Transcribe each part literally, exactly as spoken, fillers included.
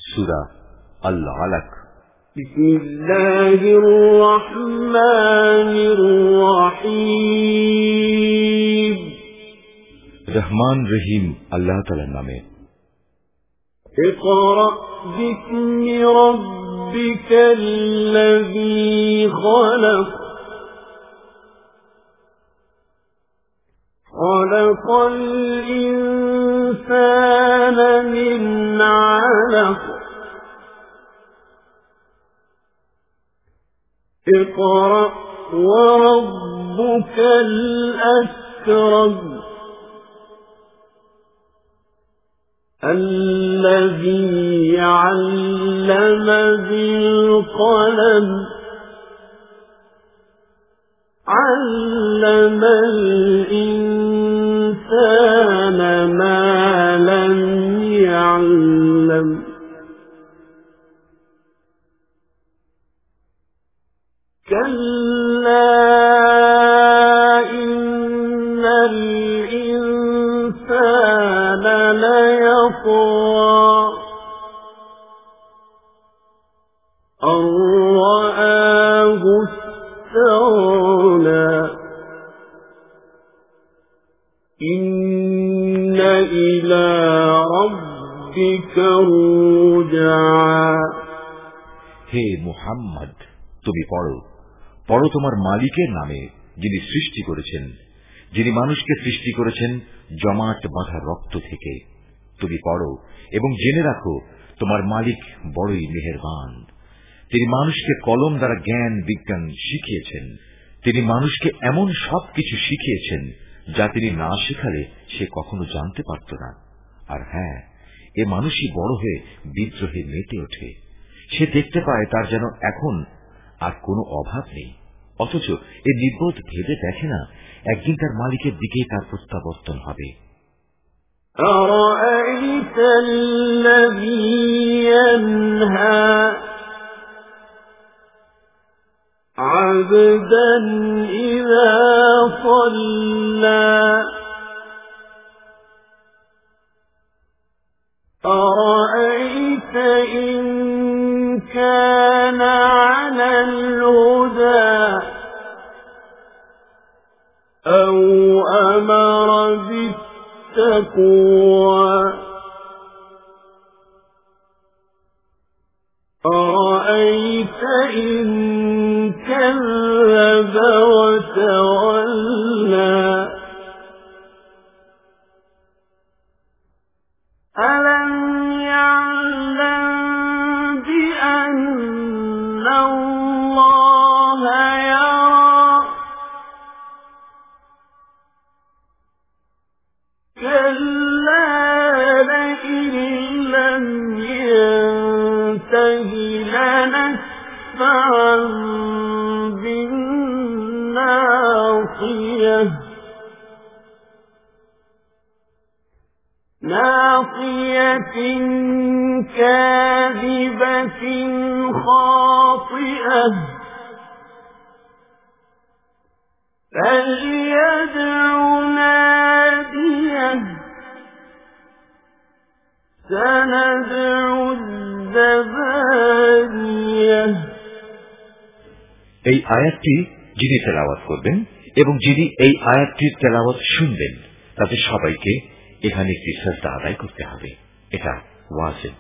সূরা আল-আলাক। বিসমিল্লাহির রহমানির রহিম। রহমান রহিম আল্লাহ তাআলার নামে। ইকরা বিসমি রাব্বিকাল্লাযী খালাক খালাকাল ইনসানা মিন আলাক اقرأ وربك الأكرم الذي علم بالقلم علم الإنسان ما لم يعلم كلا إن الإنسان ليطغى أن رآه استغنى إن إلى ربك الرجعى হে মুহাম্মদ, তুমি পড়ো পড়ো তোমার মালিকের নামে, যিনি সৃষ্টি করেছেন, যিনি মানুষকে সৃষ্টি করেছেন জমাট বাঁধা রক্ত থেকে। তুমি পড়ো এবং জেনে রাখো তোমার মালিক বড়ই মেহেরবান। তিনি মানুষকে কলম দ্বারা জ্ঞান বিজ্ঞান শিখিয়েছেন। তিনি মানুষকে এমন সব কিছু শিখিয়েছেন যা তিনি না শেখালে সে কখনো জানতে পারত না। আর হ্যাঁ, এ মানুষই বড় হয়ে বিদ্রোহে মেতে ওঠে। সে দেখতে পায় তার যেন এখন আর কোনো অভাব নেই, অথচ এ নির্বোধ ভেবে দেখে না একদিন তার মালিকের দিকেই তার প্রত্যাবর্তন হবে। أرأيت الذي ينهى عبدا إذا صلى أرأيت إن كان على الهدى أو أمر بالتقوى أرأيت إن كذب وتولى ألم يعلم بأن الله يرى كلا لئن لم ينته لنسفعا بالناصية ناصية كاذبة خاطئة فليدع ناديه سندع الزبانية। এই আয়াতটি যিনি তেলাওয়াত করবেন এবং যিনি এই আয়াতটির তেলাওয়াত শুনবেন তাদের সবাইকে এখানে একটি সাজদা আদায় করতে হবে। এটা ওয়াজিব।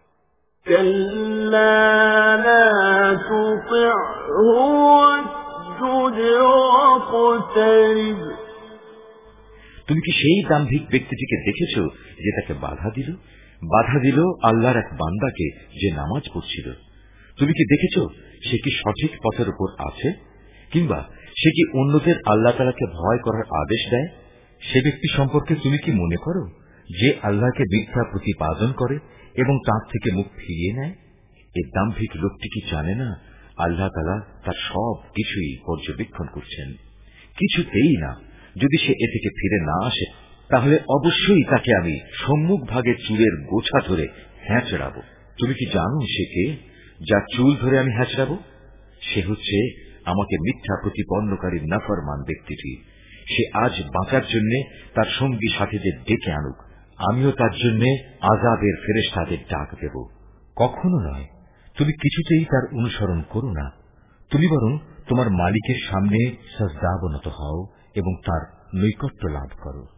كلا لا تطعه واسجد واقترب। তুমি কি সেই দাম্ভিক ব্যক্তিটিকে দেখেছ যে তাকে বাধা দিল বাধা দিল আল্লাহর এক বান্দাকে যে নামাজ পড়ছিল? তুমি কি দেখেছ সে কি সঠিক পথের উপর আছে, কিংবা সে কি অন্যদের আল্লাহ তাআলাকে ভয় করার আদেশ দেয়? সে ব্যক্তি সম্পর্কে তুমি কি মনে করো যে আল্লাহকে মিথ্যা প্রতিপাদন করে এবং তার থেকে মুখ ফিরিয়ে নেয়? এই দাম্ভিক লোকটি কি জানে না আল্লাহ তাআলা তার সব কিছুই পর্যবেক্ষণ করছেন? কিছুতেই না। যদি সে এ থেকে ফিরে না আসে তাহলে অবশ্যই তাকে আমি সম্মুখ ভাগে চুলের গোছা ধরে হ্যাঁচড়াবো। তুমি কি জানো সে কে, যার চুল ধরে আমি হ্যাঁচড়াবো? সে হচ্ছে আমাকে মিথ্যা প্রতিপন্নকারী নাফরমান ব্যক্তিটি। সে আজ বাঁচার জন্য তার সঙ্গী সাথীদের ডেকে আনুক, আমিও তার জন্য আযাবের ফেরেশতাদের ডাক দেব। কখনো নয়, তুমি কিছুতেই তার অনুসরণ করো না। তুমি বরং তোমার মালিকের সামনে সাজদাবনত হও এবং তার নৈকট্য লাভ করো।